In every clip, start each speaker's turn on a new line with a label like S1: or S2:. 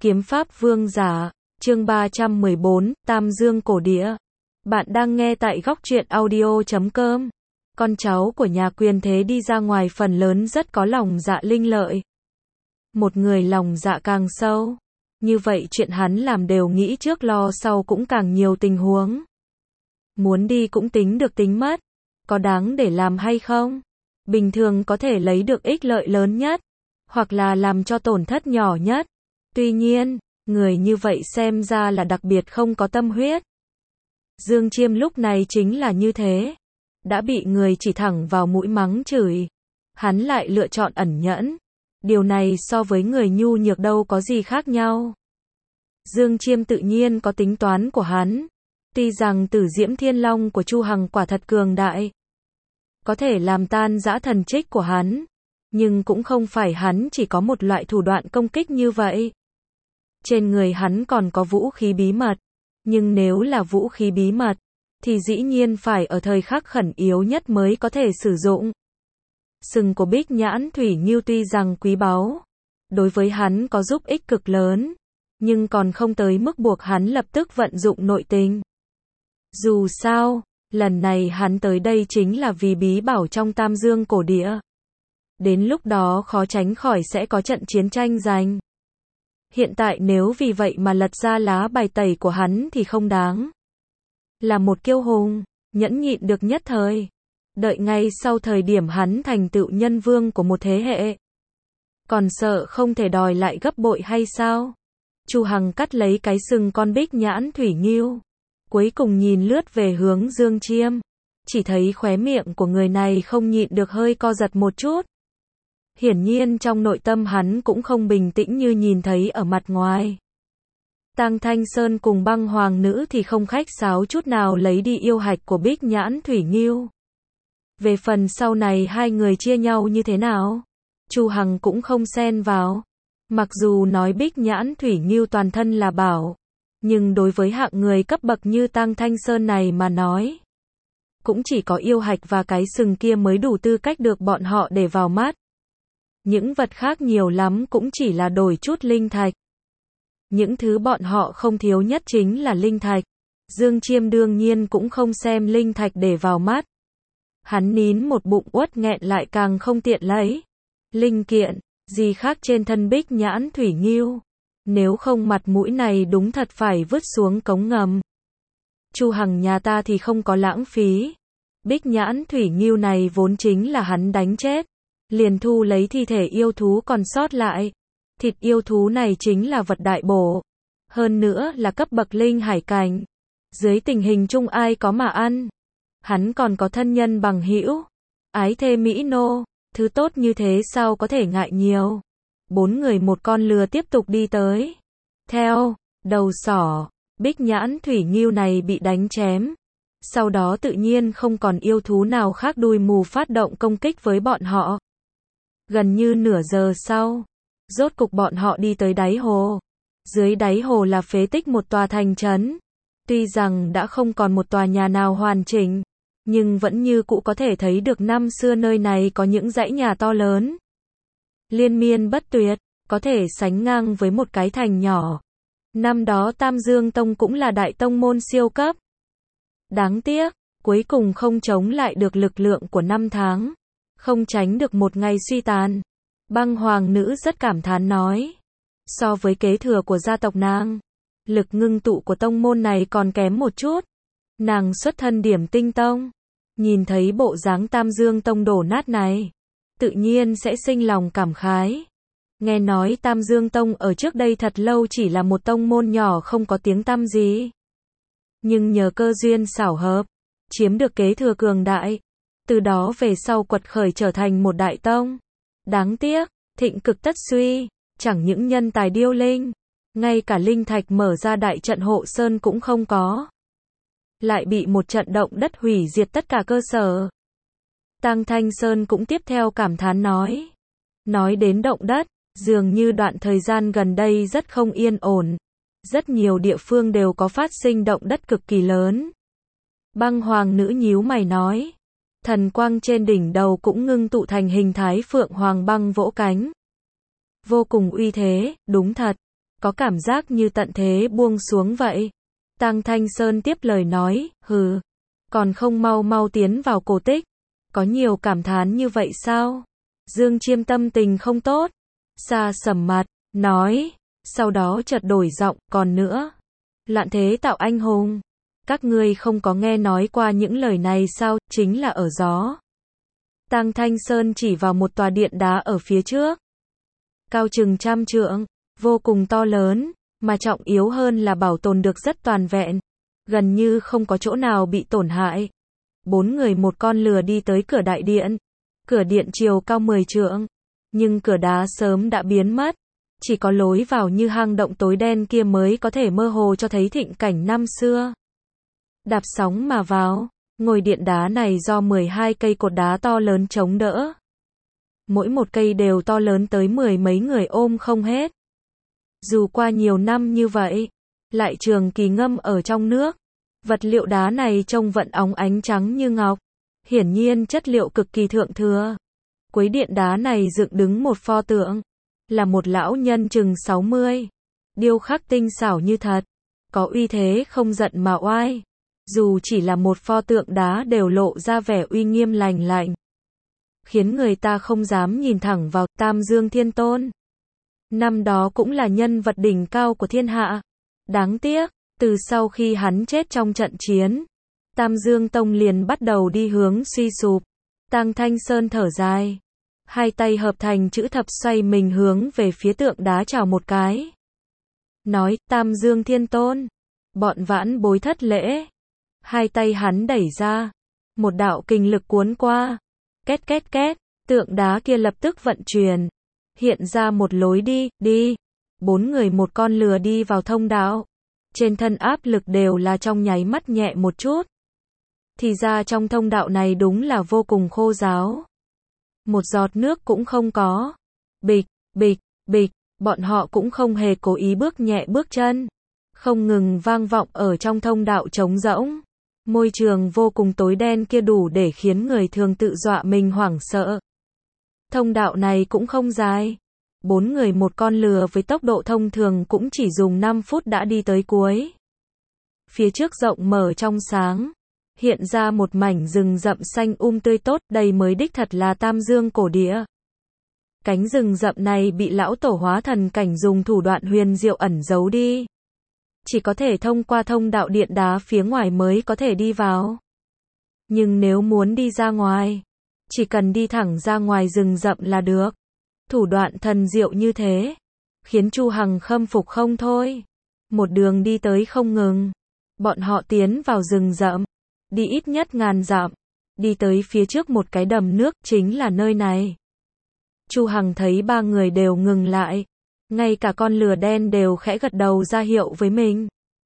S1: Kiếm pháp vương giả, chương 314, Tam Dương cổ địa. Bạn đang nghe tại góc truyện audio.com. Con cháu của nhà quyền thế đi ra ngoài phần lớn rất có lòng dạ linh lợi. Một người lòng dạ càng sâu, như vậy chuyện hắn làm đều nghĩ trước lo sau cũng càng nhiều tình huống. Muốn đi cũng tính được tính mất, có đáng để làm hay không? Bình thường có thể lấy được ích lợi lớn nhất, hoặc là làm cho tổn thất nhỏ nhất. Tuy nhiên, người như vậy xem ra là đặc biệt không có tâm huyết. Dương Chiêm lúc này chính là như thế. Đã bị người chỉ thẳng vào mũi mắng chửi. Hắn lại lựa chọn ẩn nhẫn. Điều này so với người nhu nhược đâu có gì khác nhau. Dương Chiêm tự nhiên có tính toán của hắn. Tuy rằng Tử Diễm Thiên Long của Chu Hằng quả thật cường đại, có thể làm tan dã thần trích của hắn. Nhưng cũng không phải hắn chỉ có một loại thủ đoạn công kích như vậy. Trên người hắn còn có vũ khí bí mật. Nhưng nếu là vũ khí bí mật, thì dĩ nhiên phải ở thời khắc khẩn yếu nhất mới có thể sử dụng. Sừng của Bích Nhãn Thủy Ngưu tuy rằng quý báu, đối với hắn có giúp ích cực lớn, nhưng còn không tới mức buộc hắn lập tức vận dụng nội tình. Dù sao, lần này hắn tới đây chính là vì bí bảo trong Tam Dương cổ địa. Đến lúc đó khó tránh khỏi sẽ có trận chiến tranh giành. Hiện tại nếu vì vậy mà lật ra lá bài tẩy của hắn thì không đáng. Là một kiêu hùng, nhẫn nhịn được nhất thời. Đợi ngay sau thời điểm hắn thành tựu nhân vương của một thế hệ. Còn sợ không thể đòi lại gấp bội hay sao? Chu Hằng cắt lấy cái sừng con Bích Nhãn Thủy Ngưu. Cuối cùng nhìn lướt về hướng Dương Chiêm. Chỉ thấy khóe miệng của người này không nhịn được hơi co giật một chút. Hiển nhiên trong nội tâm hắn cũng không bình tĩnh như nhìn thấy ở mặt ngoài. Tang Thanh Sơn cùng Băng Hoàng Nữ thì không khách sáo chút nào lấy đi yêu hạch của Bích Nhãn Thủy Ngưu. Về phần sau này hai người chia nhau như thế nào, Chu Hằng cũng không xen vào. Mặc dù nói Bích Nhãn Thủy Ngưu toàn thân là bảo, nhưng đối với hạng người cấp bậc như Tang Thanh Sơn này mà nói, cũng chỉ có yêu hạch và cái sừng kia mới đủ tư cách được bọn họ để vào mắt. Những vật khác nhiều lắm cũng chỉ là đổi chút linh thạch. Những thứ bọn họ không thiếu nhất chính là linh thạch. Dương Chiêm đương nhiên cũng không xem linh thạch để vào mắt. Hắn nín một bụng uất nghẹn lại càng không tiện lấy. Linh kiện, gì khác trên thân Bích Nhãn Thủy Ngưu. Nếu không mặt mũi này đúng thật phải vứt xuống cống ngầm. Chu Hằng nhà ta thì không có lãng phí. Bích Nhãn Thủy Ngưu này vốn chính là hắn đánh chết. Liền thu lấy thi thể yêu thú còn sót lại. Thịt yêu thú này chính là vật đại bổ. Hơn nữa là cấp bậc linh hải cảnh. Dưới tình hình chung ai có mà ăn. Hắn còn có thân nhân bằng hữu, ái thê mỹ nô. Thứ tốt như thế sao có thể ngại nhiều. 4 người một con lừa tiếp tục đi tới. Theo đầu sỏ, Bích Nhãn Thủy Ngưu này bị đánh chém. Sau đó tự nhiên không còn yêu thú nào khác đuôi mù phát động công kích với bọn họ. Gần như nửa giờ sau, rốt cục bọn họ đi tới đáy hồ. Dưới đáy hồ là phế tích một tòa thành trấn. Tuy rằng đã không còn một tòa nhà nào hoàn chỉnh, nhưng vẫn như cũ có thể thấy được năm xưa nơi này có những dãy nhà to lớn. Liên miên bất tuyệt, có thể sánh ngang với một cái thành nhỏ. Năm đó Tam Dương Tông cũng là đại tông môn siêu cấp. Đáng tiếc, cuối cùng không chống lại được lực lượng của năm tháng. Không tránh được một ngày suy tàn. Băng Hoàng Nữ rất cảm thán nói. So với kế thừa của gia tộc nàng, lực ngưng tụ của tông môn này còn kém một chút. Nàng xuất thân Điểm Tinh Tông. Nhìn thấy bộ dáng Tam Dương Tông đổ nát này, tự nhiên sẽ sinh lòng cảm khái. Nghe nói Tam Dương Tông ở trước đây thật lâu chỉ là một tông môn nhỏ không có tiếng tăm gì. Nhưng nhờ cơ duyên xảo hợp, chiếm được kế thừa cường đại. Từ đó về sau quật khởi trở thành một đại tông. Đáng tiếc, thịnh cực tất suy, chẳng những nhân tài điêu linh, ngay cả linh thạch mở ra đại trận hộ sơn cũng không có. Lại bị một trận động đất hủy diệt tất cả cơ sở. Tang Thanh Sơn cũng tiếp theo cảm thán nói. Nói đến động đất, dường như đoạn thời gian gần đây rất không yên ổn. Rất nhiều địa phương đều có phát sinh động đất cực kỳ lớn. Băng Hoàng Nữ nhíu mày nói. Thần quang trên đỉnh đầu cũng ngưng tụ thành hình thái Phượng Hoàng băng vỗ cánh. Vô cùng uy thế, đúng thật. có cảm giác như tận thế buông xuống vậy. Tang Thanh Sơn tiếp lời nói, hừ, còn không mau mau tiến vào cổ tích, có nhiều cảm thán như vậy sao? Dương Chiêm tâm tình không tốt, xa sầm mặt, nói, sau đó chợt đổi giọng, còn nữa, loạn thế tạo anh hùng, các ngươi không có nghe nói qua những lời này sao, chính là ở gió. Tang Thanh Sơn chỉ vào một tòa điện đá ở phía trước, cao chừng 100 trượng, vô cùng to lớn, mà trọng yếu hơn là bảo tồn được rất toàn vẹn, gần như không có chỗ nào bị tổn hại. 4 người một con lừa đi tới cửa đại điện. Cửa điện chiều cao 10 trượng, nhưng cửa đá sớm đã biến mất, chỉ có lối vào như hang động tối đen kia mới có thể mơ hồ cho thấy thịnh cảnh năm xưa. Đạp sóng mà vào, ngôi điện đá này do 12 cây cột đá to lớn chống đỡ. Mỗi một cây đều to lớn tới 10 mấy người ôm không hết. Dù qua nhiều năm như vậy, lại trường kỳ ngâm ở trong nước, vật liệu đá này trông vẫn óng ánh trắng như ngọc. Hiển nhiên chất liệu cực kỳ thượng thừa. Cuối điện đá này dựng đứng một pho tượng, là một lão nhân chừng 60, điêu khắc tinh xảo như thật, có uy thế không giận mà oai. Dù chỉ là một pho tượng đá đều lộ ra vẻ uy nghiêm lành lạnh, khiến người ta không dám nhìn thẳng vào. Tam Dương Thiên Tôn, năm đó cũng là nhân vật đỉnh cao của thiên hạ. Đáng tiếc, từ sau khi hắn chết trong trận chiến, Tam Dương Tông liền bắt đầu đi hướng suy sụp. Tang Thanh Sơn thở dài, hai tay hợp thành chữ thập xoay mình hướng về phía tượng đá chào một cái. Nói, Tam Dương Thiên Tôn, bọn vãn bối thất lễ. Hai tay hắn đẩy ra, một đạo kình lực cuốn qua. Két két két, tượng đá kia lập tức vận chuyển, hiện ra một lối đi. 4 người một con lừa đi vào thông đạo. Trên thân áp lực đều là trong nháy mắt nhẹ một chút. Thì ra trong thông đạo này đúng là vô cùng khô ráo. Một giọt nước cũng không có. Bịch, bịch, bịch, bọn họ cũng không hề cố ý bước nhẹ bước chân. Không ngừng vang vọng ở trong thông đạo trống rỗng. Môi trường vô cùng tối đen kia đủ để khiến người thường tự dọa mình hoảng sợ. Thông đạo này cũng không dài. 4 người một con lừa với tốc độ thông thường cũng chỉ dùng 5 phút đã đi tới cuối. Phía trước rộng mở trong sáng, hiện ra một mảnh rừng rậm xanh tươi tốt, đây mới đích thật là Tam Dương cổ địa. Cánh rừng rậm này bị lão tổ hóa thần cảnh dùng thủ đoạn huyền diệu ẩn giấu đi. Chỉ có thể thông qua thông đạo điện đá phía ngoài mới có thể đi vào. Nhưng nếu muốn đi ra ngoài, chỉ cần đi thẳng ra ngoài rừng rậm là được. Thủ đoạn thần diệu như thế, khiến Chu Hằng khâm phục không thôi. Một đường đi tới không ngừng. Bọn họ tiến vào rừng rậm, đi ít nhất ngàn dặm, đi tới phía trước một cái đầm nước, chính là nơi này. Chu Hằng thấy 3 người đều ngừng lại, ngay cả con lừa đen đều khẽ gật đầu ra hiệu với mình.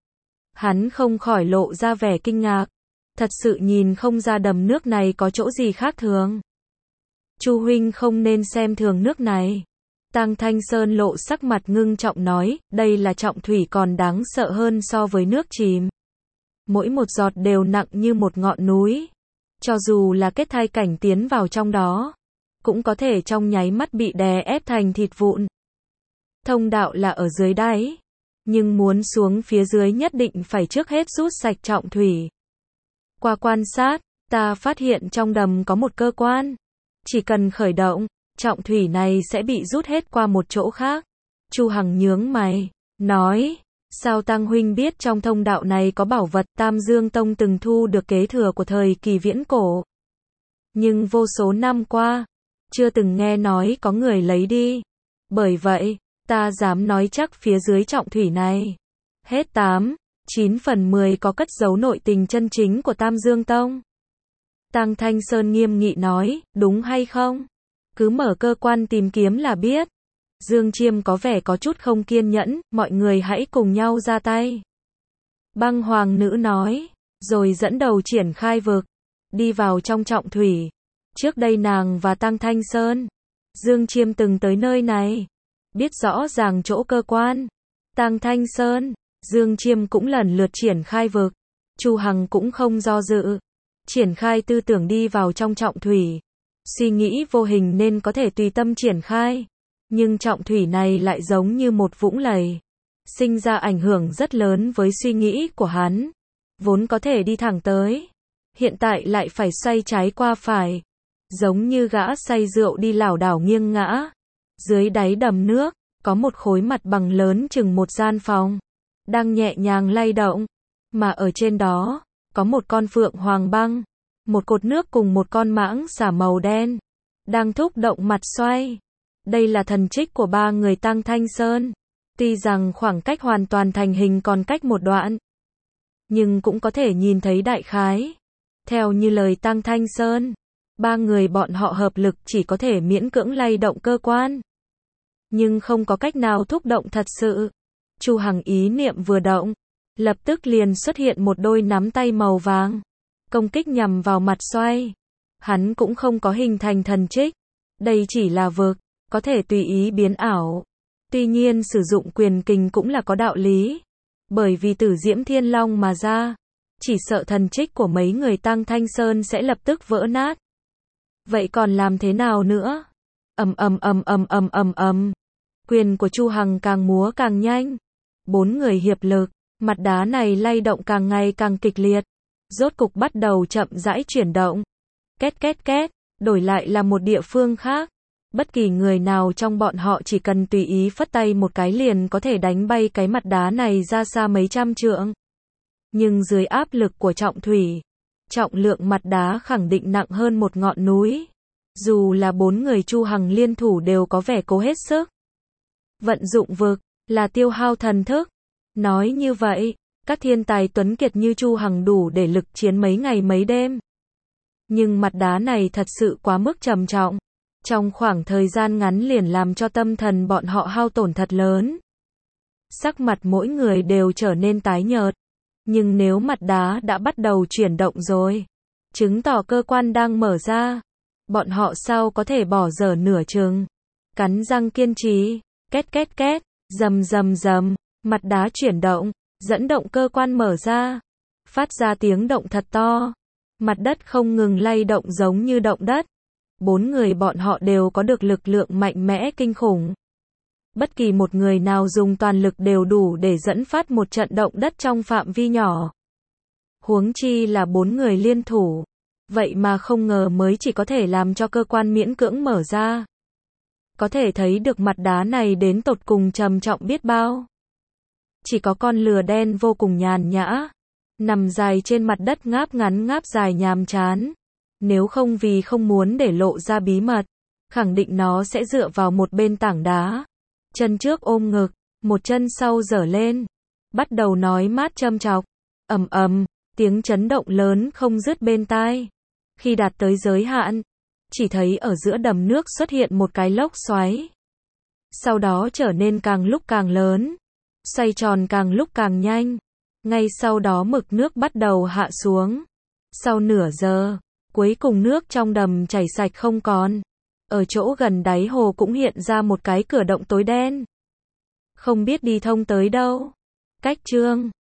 S1: Hắn không khỏi lộ ra vẻ kinh ngạc, thật sự nhìn không ra đầm nước này có chỗ gì khác thường. Chu huynh không nên xem thường nước này. Tang Thanh Sơn lộ sắc mặt ngưng trọng nói, đây là trọng thủy còn đáng sợ hơn so với nước chìm. Mỗi một giọt đều nặng như một ngọn núi. Cho dù là kết thai cảnh tiến vào trong đó, cũng có thể trong nháy mắt bị đè ép thành thịt vụn. Thông đạo là ở dưới đáy, nhưng muốn xuống phía dưới nhất định phải trước hết rút sạch trọng thủy. Qua quan sát, ta phát hiện trong đầm có một cơ quan. Chỉ cần khởi động, trọng thủy này sẽ bị rút hết qua một chỗ khác. Chu Hằng nhướng mày, nói, sao Tăng huynh biết trong thông đạo này có bảo vật? Tam Dương Tông từng thu được kế thừa của thời kỳ viễn cổ. Nhưng vô số năm qua, chưa từng nghe nói có người lấy đi. Bởi vậy, ta dám nói chắc phía dưới trọng thủy này, hết 8-9 phần 10 có cất giấu nội tình chân chính của Tam Dương Tông. Tang Thanh Sơn nghiêm nghị nói, đúng hay không? Cứ mở cơ quan tìm kiếm là biết. Dương Chiêm có vẻ có chút không kiên nhẫn, mọi người hãy cùng nhau ra tay. Băng Hoàng nữ nói, rồi dẫn đầu triển khai vực, đi vào trong trọng thủy. Trước đây nàng và Tang Thanh Sơn, Dương Chiêm từng tới nơi này, biết rõ ràng chỗ cơ quan. Tang Thanh Sơn, Dương Chiêm cũng lần lượt triển khai vực. Chu Hằng cũng không do dự, triển khai tư tưởng đi vào trong trọng thủy. Suy nghĩ vô hình nên có thể tùy tâm triển khai, nhưng trọng thủy này lại giống như một vũng lầy, sinh ra ảnh hưởng rất lớn với suy nghĩ của hắn. Vốn có thể đi thẳng tới, hiện tại lại phải xoay trái qua phải, giống như gã say rượu đi lảo đảo nghiêng ngã. Dưới đáy đầm nước, có một khối mặt bằng lớn chừng một gian phòng, đang nhẹ nhàng lay động, mà ở trên đó, có một con phượng hoàng băng, một cột nước cùng một con mãng xà màu đen, đang thúc động mặt xoay. Đây là thần trích của ba người Tăng Thanh Sơn. Tuy rằng khoảng cách hoàn toàn thành hình còn cách một đoạn, nhưng cũng có thể nhìn thấy đại khái. Theo như lời Tăng Thanh Sơn, ba người bọn họ hợp lực chỉ có thể miễn cưỡng lay động cơ quan, nhưng không có cách nào thúc động thật sự. Chu Hằng ý niệm vừa động, lập tức liền xuất hiện một đôi nắm tay màu vàng, công kích nhằm vào mặt xoay. Hắn cũng không có hình thành thần trích, đây chỉ là vực, có thể tùy ý biến ảo. Tuy nhiên sử dụng quyền kình cũng là có đạo lý, bởi vì từ Diễm Thiên Long mà ra, chỉ sợ thần trích của mấy người Tăng Thanh Sơn sẽ lập tức vỡ nát. Vậy còn làm thế nào nữa? Quyền của Chu Hằng càng múa càng nhanh. Bốn người hiệp lực, mặt đá này lay động càng ngày càng kịch liệt, rốt cục bắt đầu chậm rãi chuyển động. Két két két, đổi lại là một địa phương khác. Bất kỳ người nào trong bọn họ chỉ cần tùy ý phất tay một cái liền có thể đánh bay cái mặt đá này ra xa mấy trăm trượng. Nhưng dưới áp lực của trọng thủy, trọng lượng mặt đá khẳng định nặng hơn một ngọn núi. Dù là bốn người Chu Hằng liên thủ đều có vẻ cố hết sức. Vận dụng vực, là tiêu hao thần thức. Nói như vậy, các thiên tài tuấn kiệt như Chu Hằng đủ để lực chiến mấy ngày mấy đêm. Nhưng mặt đá này thật sự quá mức trầm trọng. Trong khoảng thời gian ngắn liền làm cho tâm thần bọn họ hao tổn thật lớn. Sắc mặt mỗi người đều trở nên tái nhợt. Nhưng nếu mặt đá đã bắt đầu chuyển động rồi, chứng tỏ cơ quan đang mở ra. Bọn họ sao có thể bỏ dở nửa chừng. Cắn răng kiên trì, két két két, rầm rầm rầm, mặt đá chuyển động, dẫn động cơ quan mở ra. Phát ra tiếng động thật to. Mặt đất không ngừng lay động giống như động đất. Bốn người bọn họ đều có được lực lượng mạnh mẽ kinh khủng. Bất kỳ một người nào dùng toàn lực đều đủ để dẫn phát một trận động đất trong phạm vi nhỏ. Huống chi là bốn người liên thủ. Vậy mà không ngờ mới chỉ có thể làm cho cơ quan miễn cưỡng mở ra. Có thể thấy được mặt đá này đến tột cùng trầm trọng biết bao. Chỉ có con lừa đen vô cùng nhàn nhã, nằm dài trên mặt đất ngáp ngắn ngáp dài nhàm chán. Nếu không vì không muốn để lộ ra bí mật, khẳng định nó sẽ dựa vào một bên tảng đá. Chân trước ôm ngực, một chân sau giở lên. Bắt đầu nói mát châm chọc. Tiếng chấn động lớn không dứt bên tai. Khi đạt tới giới hạn, chỉ thấy ở giữa đầm nước xuất hiện một cái lốc xoáy. Sau đó trở nên càng lúc càng lớn, xoay tròn càng lúc càng nhanh. Ngay sau đó mực nước bắt đầu hạ xuống. Sau nửa giờ, cuối cùng nước trong đầm chảy sạch không còn. Ở chỗ gần đáy hồ cũng hiện ra một cái cửa động tối đen. Không biết đi thông tới đâu. Cách chương